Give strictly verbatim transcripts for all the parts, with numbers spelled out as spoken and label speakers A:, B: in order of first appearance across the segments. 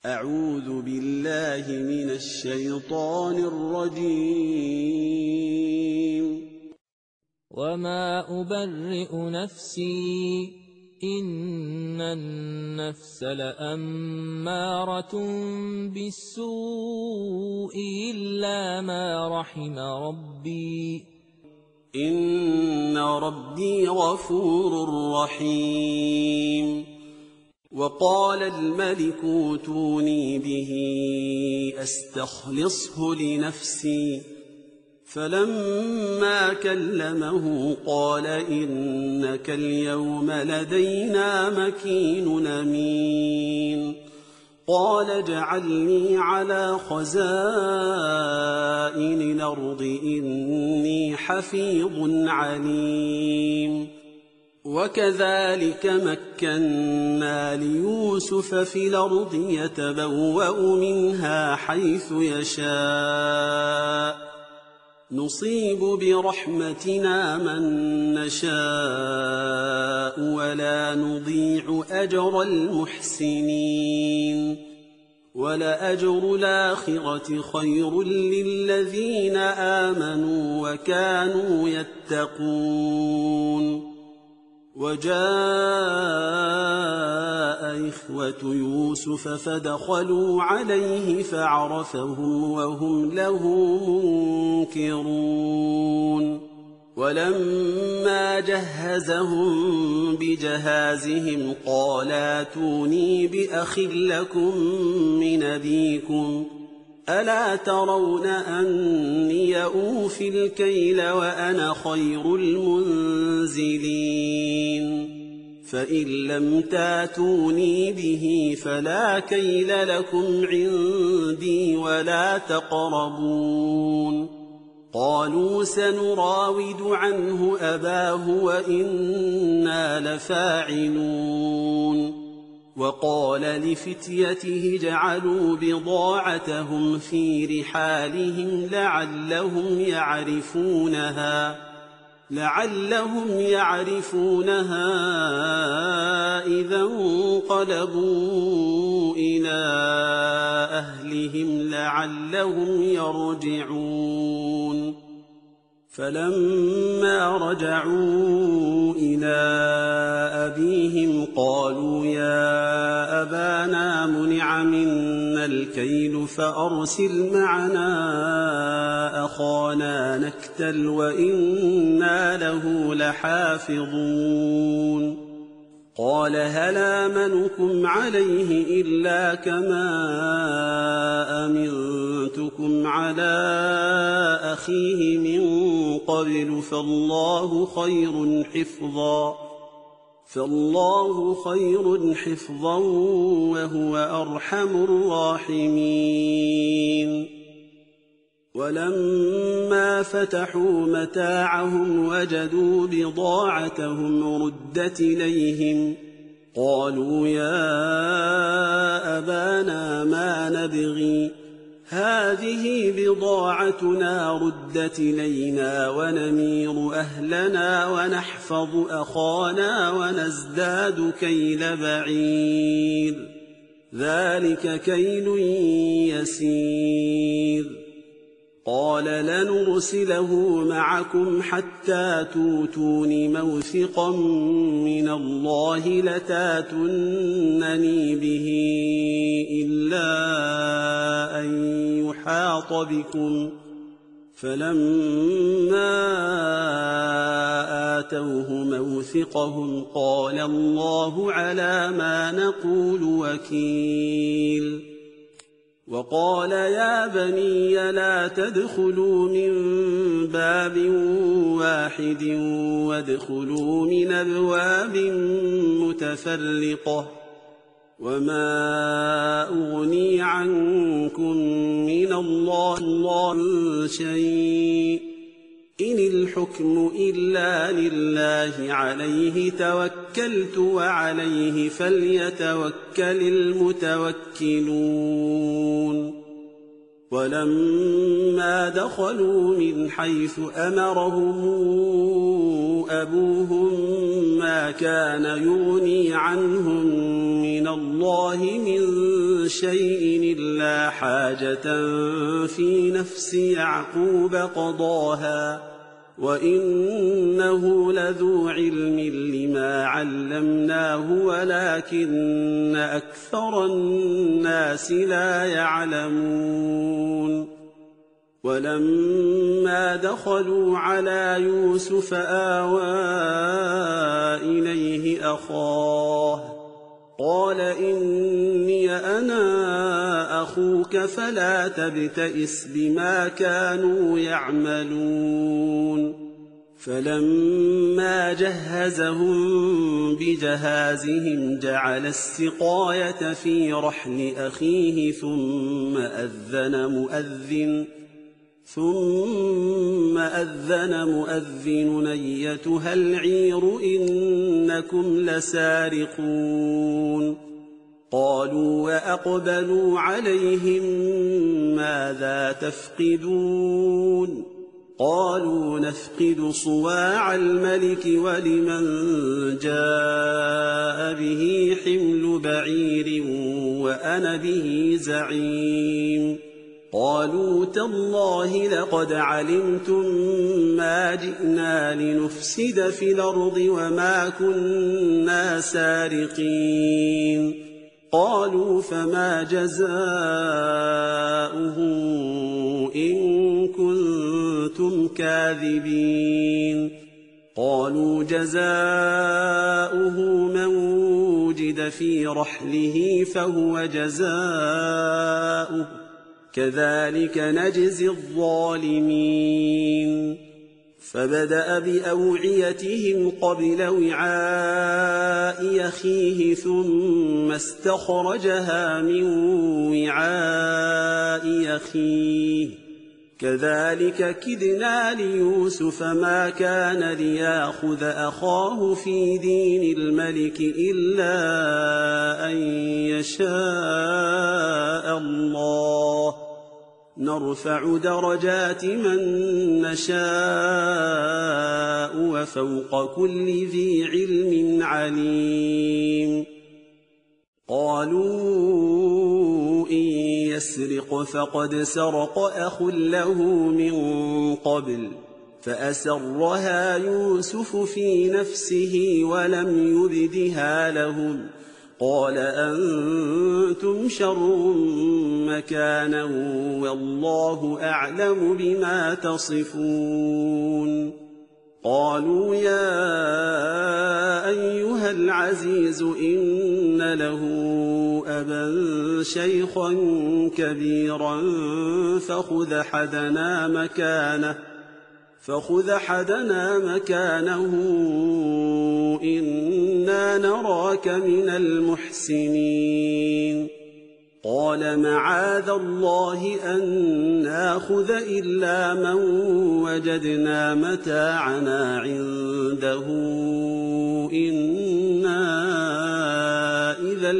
A: أعوذ بالله من الشيطان الرجيم.
B: وما أبرئ نفسي إن النفس لأمارة بالسوء إلا ما رحم ربي
A: إن ربي غفور رحيم. وقال الملك اوتوني به أستخلصه لنفسي، فلما كلمه قال إنك اليوم لدينا مكين أمين. قال اجعلني على خزائن الأرض إني حفيظ عليم. وكذلك مكنا ليوسف في الأرض يتبوأ منها حيث يشاء، نصيب برحمتنا من نشاء ولا نضيع أجر المحسنين. ولأجر الآخرة خير للذين آمنوا وكانوا يتقون. وجاء إخوة يوسف فدخلوا عليه فعرفهم وهم له منكرون. ولما جهزهم بجهازهم قال ائتوني بأخ لكم من أبيكم ألا ترون أني أوفي الكيل وأنا خير المنزلين؟ فإن لم تاتوني به فلا كيل لكم عندي ولا تقربون. قالوا سنراود عنه أباه وإنا لفاعلون. وقال لفتيته اجعلوا بضاعتهم في رحالهم لعلهم يعرفونها لعلهم يعرفونها إذا انقلبوا إلى أهلهم لعلهم يرجعون. فلما رجعوا إلى أبيهم قالوا يا أبانا منع منا الكيل فأرسل معنا أخانا نكتل وإنا له لحافظون. قال هل آمنكم عليه إلا كما أمنتكم على أخيه من قبل فالله خير حفظا فالله خير حفظا وهو أرحم الراحمين. ولما فتحوا متاعهم وجدوا بضاعتهم ردت إليهم قالوا يا أبانا ما نبغي هذه بضاعتنا ردت إلينا ونمير أهلنا ونحفظ أخانا ونزداد كيل بعير ذلك كيل يسير. قال لنرسله معكم حتى توتون موثقا من الله لتاتونني به إلا أن يحاط بكم. فلما آتوه موثقهم قال الله على ما نقول وكيل. وقال يا بني لا تدخلوا من باب واحد وادخلوا من أبواب متفرقة وما أغني عنكم من الله شيء إن الحكم إلا لله عليه توكلت وعليه فليتوكل المتوكلون. ولما دخلوا من حيث أمرهم أبوهم ما كان يغني عنهم من الله من شيء إلا حاجة في نفس يعقوب قضاها وإنه لذو علم لما علمناه ولكن أكثر الناس لا يعلمون ولما دخلوا على يوسف آوى إليه أخاه قال إني أنا أخوك فلا تبتئس بما كانوا يعملون فلما جهزهم بجهازهم جعل السقاية في رحل أخيه ثم أذن مؤذن ثم أذن مؤذن أيتها العير إنكم لسارقون قالوا وأقبلوا عليهم ماذا تفقدون قالوا نفقد صواع الملك ولمن جاء به حمل بعير وأنا به زعيم قالوا تالله لقد علمتم ما جئنا لنفسد في الأرض وما كنا سارقين قالوا فما جزاؤه إن كنتم كاذبين قالوا جزاؤه من وجد في رحله فهو جزاؤه كذلك نجزي الظالمين فبدأ بأوعيتهم قبل وعاء أخيه ثم استخرجها من وعاء أخيه كذلك كدنا ليوسف ما كان ليأخذ أخاه في دين الملك إلا أن يشاء الله نرفع درجات من نشاء وفوق كل ذي علم عليم قالوا إن يسرق فقد سرق أخ له من قبل فأسرها يوسف في نفسه ولم يبدها لهم قال أنتم شر مكانا والله أعلم بما تصفون قالوا يا أيها العزيز إن له أبا شيخا كبيرا فخذ أحدنا مكانه فخذ أحدنا مكانه إنا نراك من المحسنين قال معاذ الله أن ناخذ إلا من وجدنا متاعنا عنده إنا إذا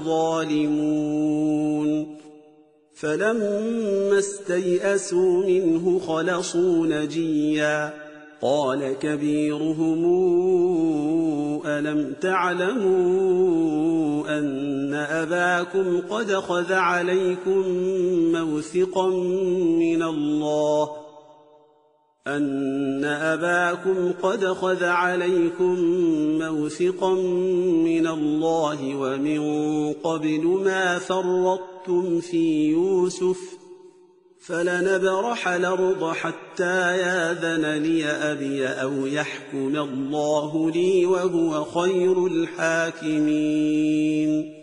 A: لظالمون فلما استيئسوا منه خلصوا نجيا قال كبيرهم ألم تعلموا أن أباكم قد أخذ عليكم موثقا من الله أن أباكم قد أخذ عليكم موثقا من الله ومن قبل ما فرطتم في يوسف فلنبرح الأرض حتى ياذن لي أبي أو يحكم الله لي وهو خير الحاكمين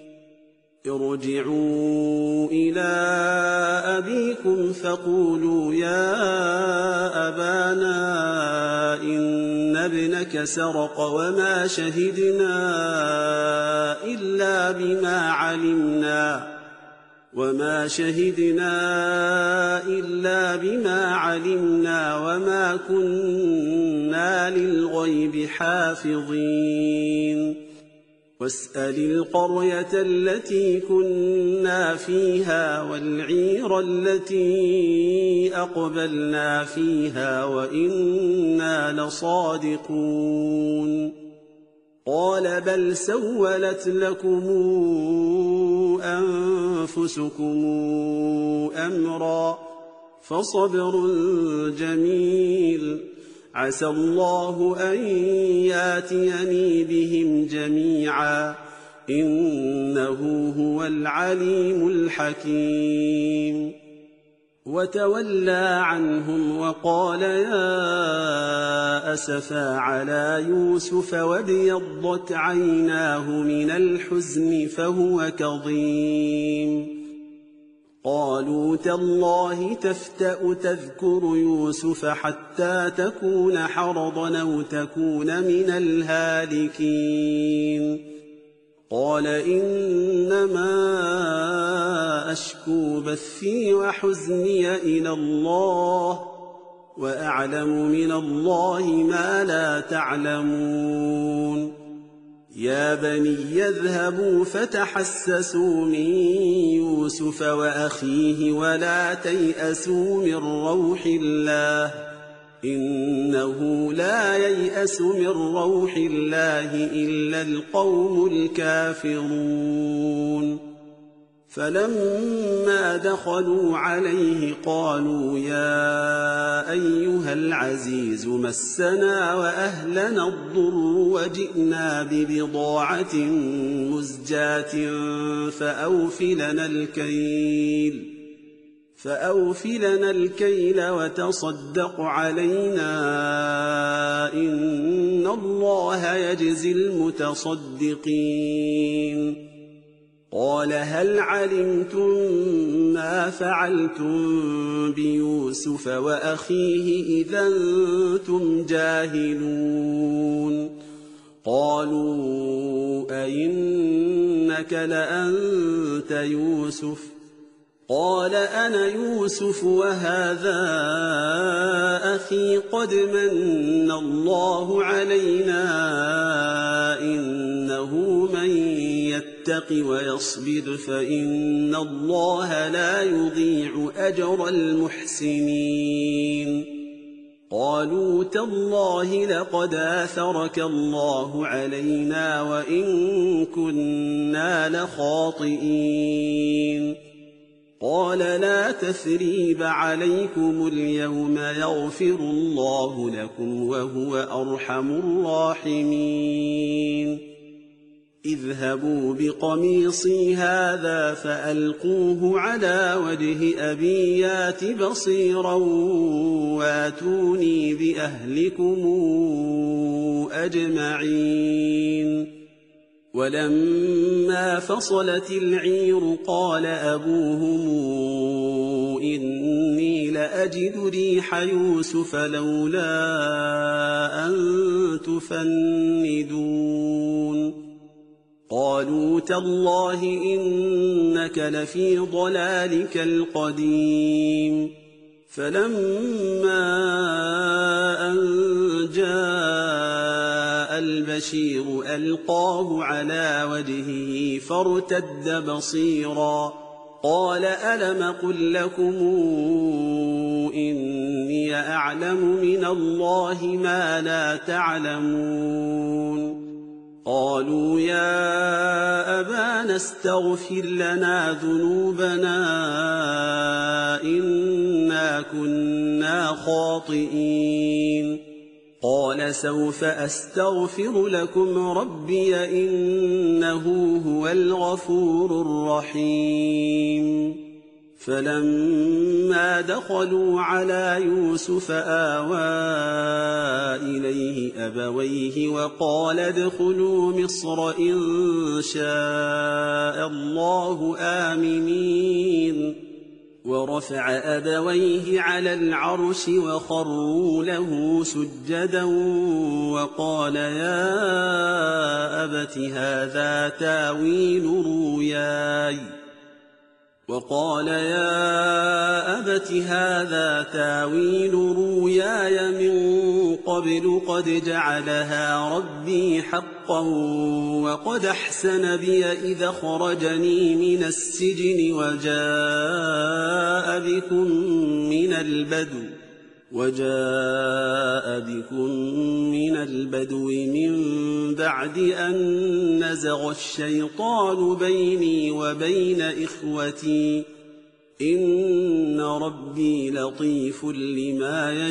A: ارجعوا إلى أبيكم فقولوا يا أبانا إن ابنك سرق وما شهدنا إلا بما علمنا وما شهدنا إلا بما علمنا وما كنا للغيب حافظين واسأل القرية التي كنا فيها والعير التي أقبلنا فيها وإنا لصادقون قال بل سولت لكم أنفسكم أمرا فصبر جميل عسى الله أن ياتيني بهم جميعا إنه هو العليم الحكيم وتولى عنهم وقال يا أسفا على يوسف وابيضت عيناه من الحزن فهو كظيم قالوا تالله تفتأ تذكر يوسف حتى تكون حرضا أو تكون من الهالكين قال إنما أشكو بثي وحزني إلى الله وأعلم من الله ما لا تعلمون يا بني يذهبوا فتحسسوا من يوسف وأخيه ولا تيأسوا من روح الله إنه لا ييأس من روح الله إلا القوم الكافرون فلما دخلوا عليه قالوا يا أيها العزيز مسنا وأهلنا الضر وجئنا ببضاعة مزجاة فأوفلنا الكيل فأوفلنا الكيل وتصدق علينا إن الله يجزي المتصدقين قال هل علمتم ما فعلتم بيوسف وأخيه إذا أنتم جاهلون قالوا أئنك لأنت يوسف قال أنا يوسف وهذا أخي قد من الله علينا إنه من يتق ويصبر فإن الله لا يضيع أجر المحسنين قالوا تالله لقد آثرك الله علينا وإن كنا لخاطئين قال لا تثريب عليكم اليوم يغفر الله لكم وهو أرحم الراحمين اذهبوا بقميصي هذا فألقوه على وجه أبي يات بصيرا واتوني بأهلكم أجمعين ولما فصلت العير قال أبوهم إني لأجد ريح يوسف لولا أن تفندون قالوا تالله إنك لفي ضلالك القديم فلما أن جاء البشير ألقاه على وجهه فارتد بصيرا قال ألم قل لكم إني أعلم من الله ما لا تعلمون قالوا يا أبانا استغفر لنا ذنوبنا إنا كنا خاطئين قال سوف أستغفر لكم ربي إنه هو الغفور الرحيم فلما دخلوا على يوسف آوى إليه أبويه وقال ادخلوا مصر إن شاء الله آمنين ورفع أبويه على العرش وخروا له سجدا وقال يا أبت هذا تاويل رؤياي وقال يا أبت هذا تاويل رؤياي من قبل قد جعلها ربي حقا صدقا وقد أحسن بي إذا خرجني من السجن وجاء بكم من البدو وجاء بكم من البدو من بعد أن نزغ الشيطان بيني وبين إخوتي إن ربي لطيف لما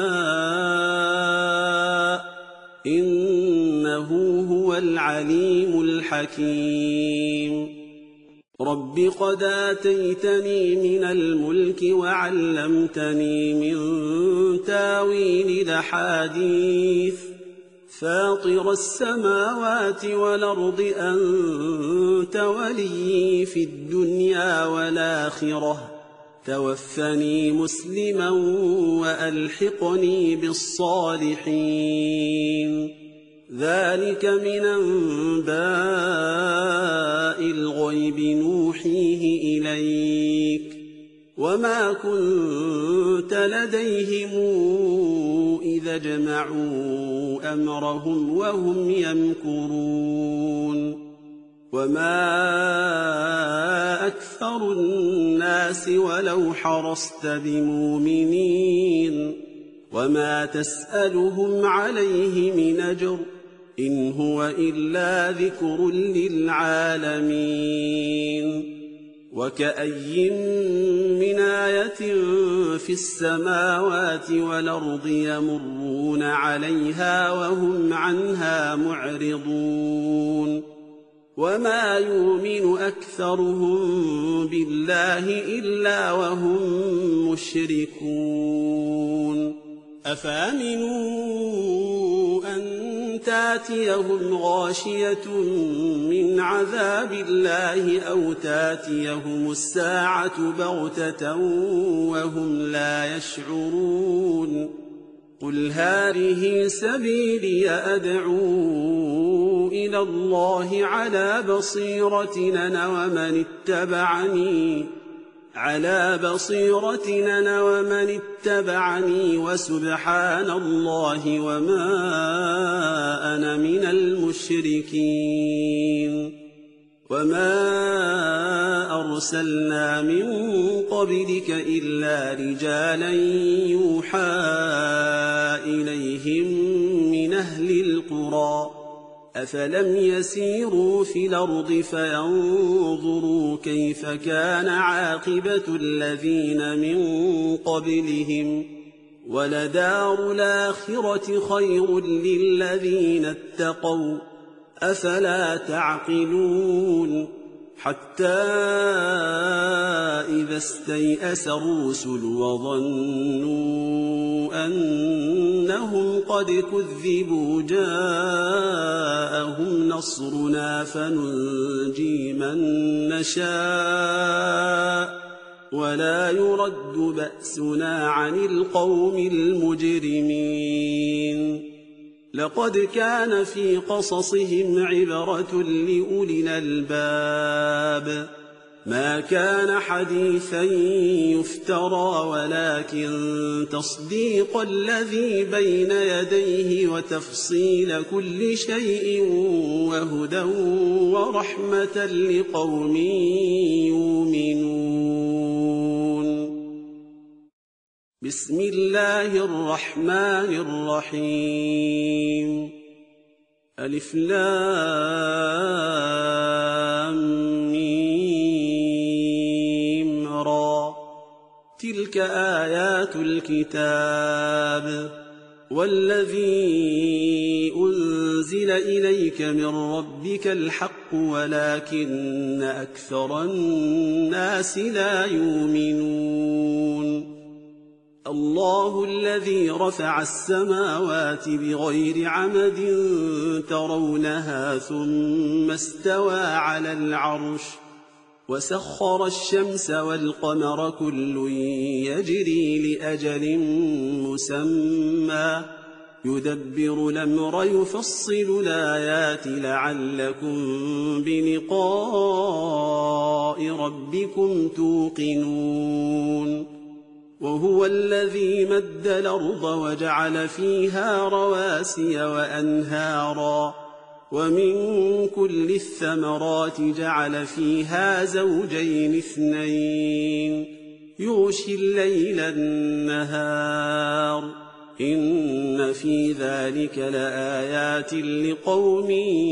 A: يشاء إنه هو العليم الحكيم رب قد آتيتني من الملك وعلمتني من تاويل الأحاديث فاطر السماوات والأرض أنت ولي في الدنيا والآخرة توفني مسلما وألحقني بالصالحين ذلك من أنباء الغيب نوحيه إليك وما كنت لديهم إذا جمعوا أمرهم وهم يمكرون وما أكثر الناس ولو حرصت بمؤمنين وما تسألهم عليه من أجر إن هو إلا ذكر للعالمين وكأي من آية في السماوات والأرض يمرون عليها وهم عنها معرضون وما يؤمن أكثرهم بالله إلا وهم مشركون أفأمنوا أن تاتيهم غاشية من عذاب الله أو تاتيهم الساعة بغتة وهم لا يشعرون قل هذه سبيلي أدعو إلى الله على بصيرة أنا ومن اتبعني على بصيرة أنا ومن اتبعني وسبحان الله وما أنا من المشركين وما أرسلنا من قبلك إلا رجالا يوحى إليهم من أهل القرى أفلم يسيروا في الأرض فينظروا كيف كان عاقبة الذين من قبلهم ولدار الآخرة خير للذين اتقوا أفلا تعقلون حتى إذا استيأس الرسل وظنوا أنهم قد كذبوا جاءهم نصرنا فننجي من نشاء ولا يرد بأسنا عن القوم المجرمين لقد كان في قصصهم عبرة لأولي الألباب ما كان حديثا يفترى ولكن تصديق الذي بين يديه وتفصيل كل شيء وهدى ورحمة لقوم يؤمنون بسم الله الرحمن الرحيم ألف لام ميم را تلك آيات الكتاب والذي أنزل إليك من ربك الحق ولكن أكثر الناس لا يؤمنون الله الذي رفع السماوات بغير عمد ترونها ثم استوى على العرش وسخر الشمس والقمر كل يجري لأجل مسمى يدبر الأمر يفصل الآيات لعلكم بلقاء ربكم توقنون وهو الذي مد الأرض وجعل فيها رواسي وأنهارا ومن كل الثمرات جعل فيها زوجين اثنين يغشي الليل النهار إن في ذلك لآيات لقوم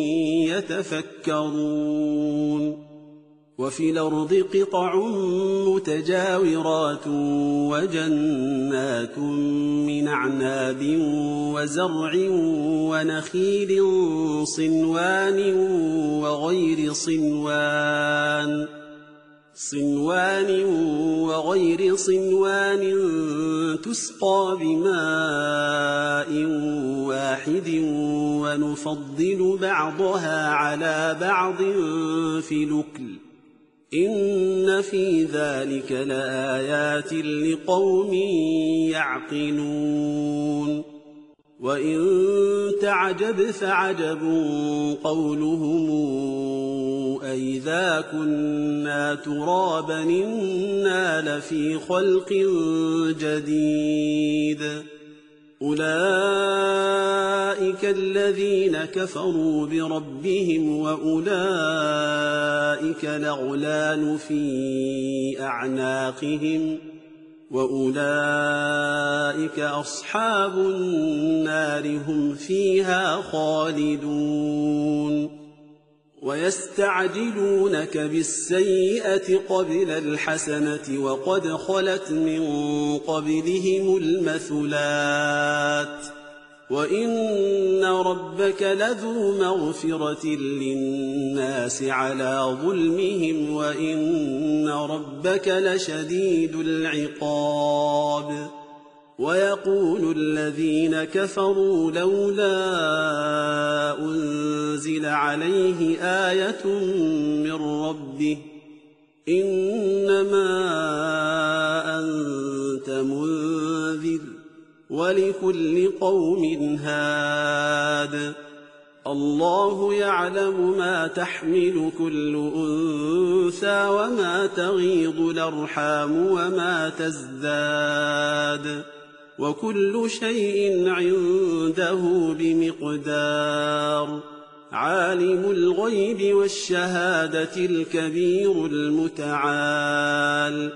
A: يتفكرون وفي الأرض قطع متجاورات وجنات من أعناب وزرع ونخيل صنوان وغير صنوان صنوان وغير صنوان تسقى بماء واحد ونفضل بعضها على بعض في الأكل إن في ذلك لآيات لقوم يعقلون وإن تعجب فعجب قولهم أئذا كنا ترابا إنا لفي خلق جديد أولئك الذين كفروا بربهم وأولئك الأغلال في أعناقهم وأولئك أصحاب النار هم فيها خالدون ويستعجلونك بالسيئة قبل الحسنة وقد خلت من قبلهم المثلات وإن ربك لذو مغفرة للناس على ظلمهم وإن ربك لشديد العقاب ويقول الذين كفروا لولا أنزل عليه آية من ربه إنما أنت منذر ولكل قوم هاد الله يعلم ما تحمل كل أنثى وما تغيض الأرحام وما تزداد وكل شيء عنده بمقدار عالم الغيب والشهادة الكبير المتعال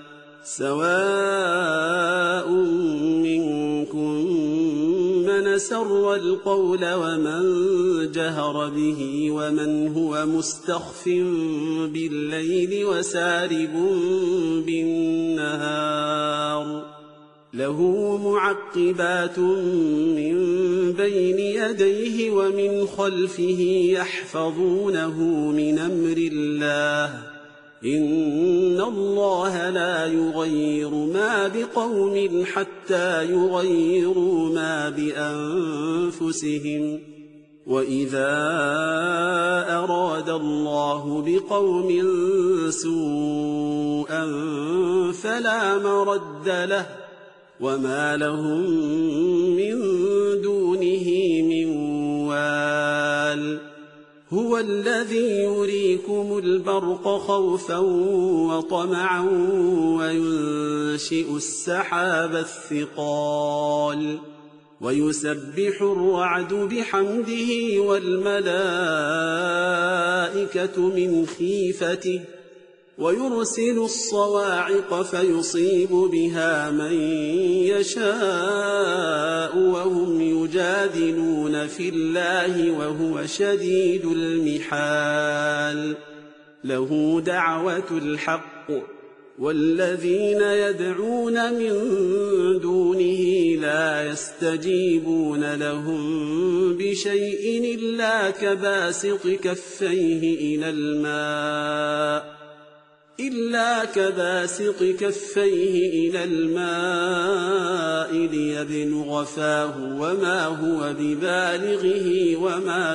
A: سواء منكم من سر القول ومن جهر به ومن هو مستخف بالليل وسارب بالنهار له معقبات من بين يديه ومن خلفه يحفظونه من أمر الله إن الله لا يغير ما بقوم حتى يغيروا ما بأنفسهم وإذا أراد الله بقوم سوءا فلا مرد له وما لهم من دونه من وال هو الذي يريكم البرق خوفا وطمعا وينشئ السحاب الثقال ويسبح الرعد بحمده والملائكة من خيفته ويرسل الصواعق فيصيب بها من يشاء وهم يجادلون في الله وهو شديد المحال له دعوة الحق والذين يدعون من دونه لا يستجيبون لهم بشيء إلا كباسط كفيه إلى الماء إلا كباسط كفيه إلى الماء ليبلغ فاه وما هو ببالغه وما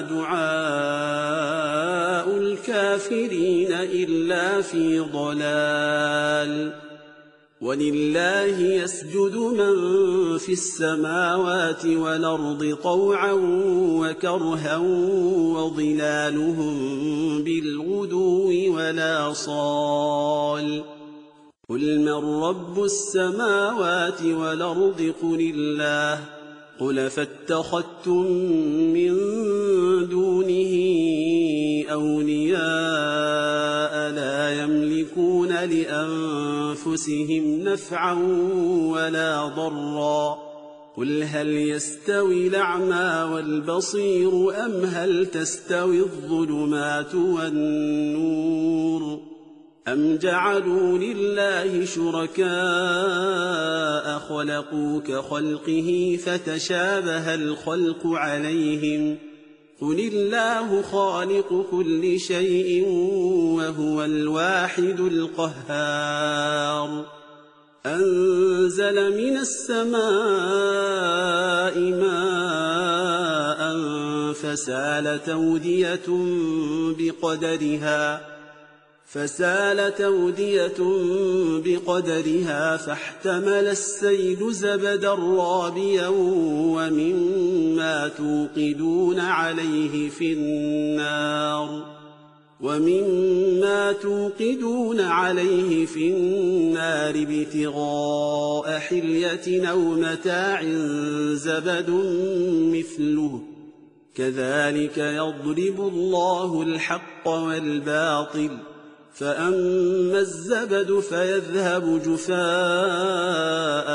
A: دعاء الكافرين إلا في ضلال ولله يسجد من في السماوات والأرض طوعا وكرها وظلالهم بالغدو والآصال قل من رب السماوات والأرض قل الله قل فاتخذتم من دونه أولياء لا يملكون لأنفسهم نفعا ولا ضرا قل هل يستوي الأعمى والبصير أم هل تستوي الظلمات والنور أم جعلوا لله شركاء خلقوا كخلقه فتشابه الخلق عليهم قل الله خالق كل شيء وهو الواحد القهار أنزل من السماء ماء فسالت أودية بقدرها فسالت أودية بقدرها فاحتمل السيل زبدا رابيا ومما توقدون عليه في النار ومما توقدون عليه في النار ابتغاء حلية أو متاع زبد مثله كذلك يضرب الله الحق والباطل فأما الزبد فيذهب جفاء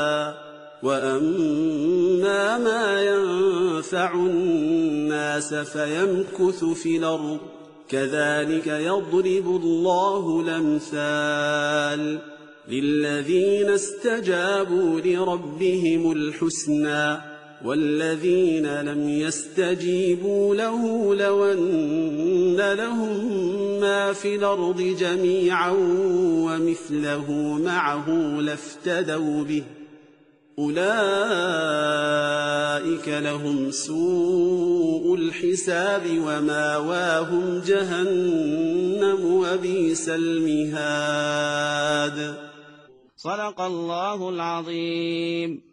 A: وأما ما ينفع الناس فيمكث في الأرض كذلك يضرب الله الأمثال للذين استجابوا لربهم الحسنى والذين لم يستجيبوا له لو أن لهم ما في الأرض جميعا ومثله معه لافتدوا به أولئك لهم سوء الحساب وماواهم جهنم وبئس المهاد.
C: صدق الله العظيم.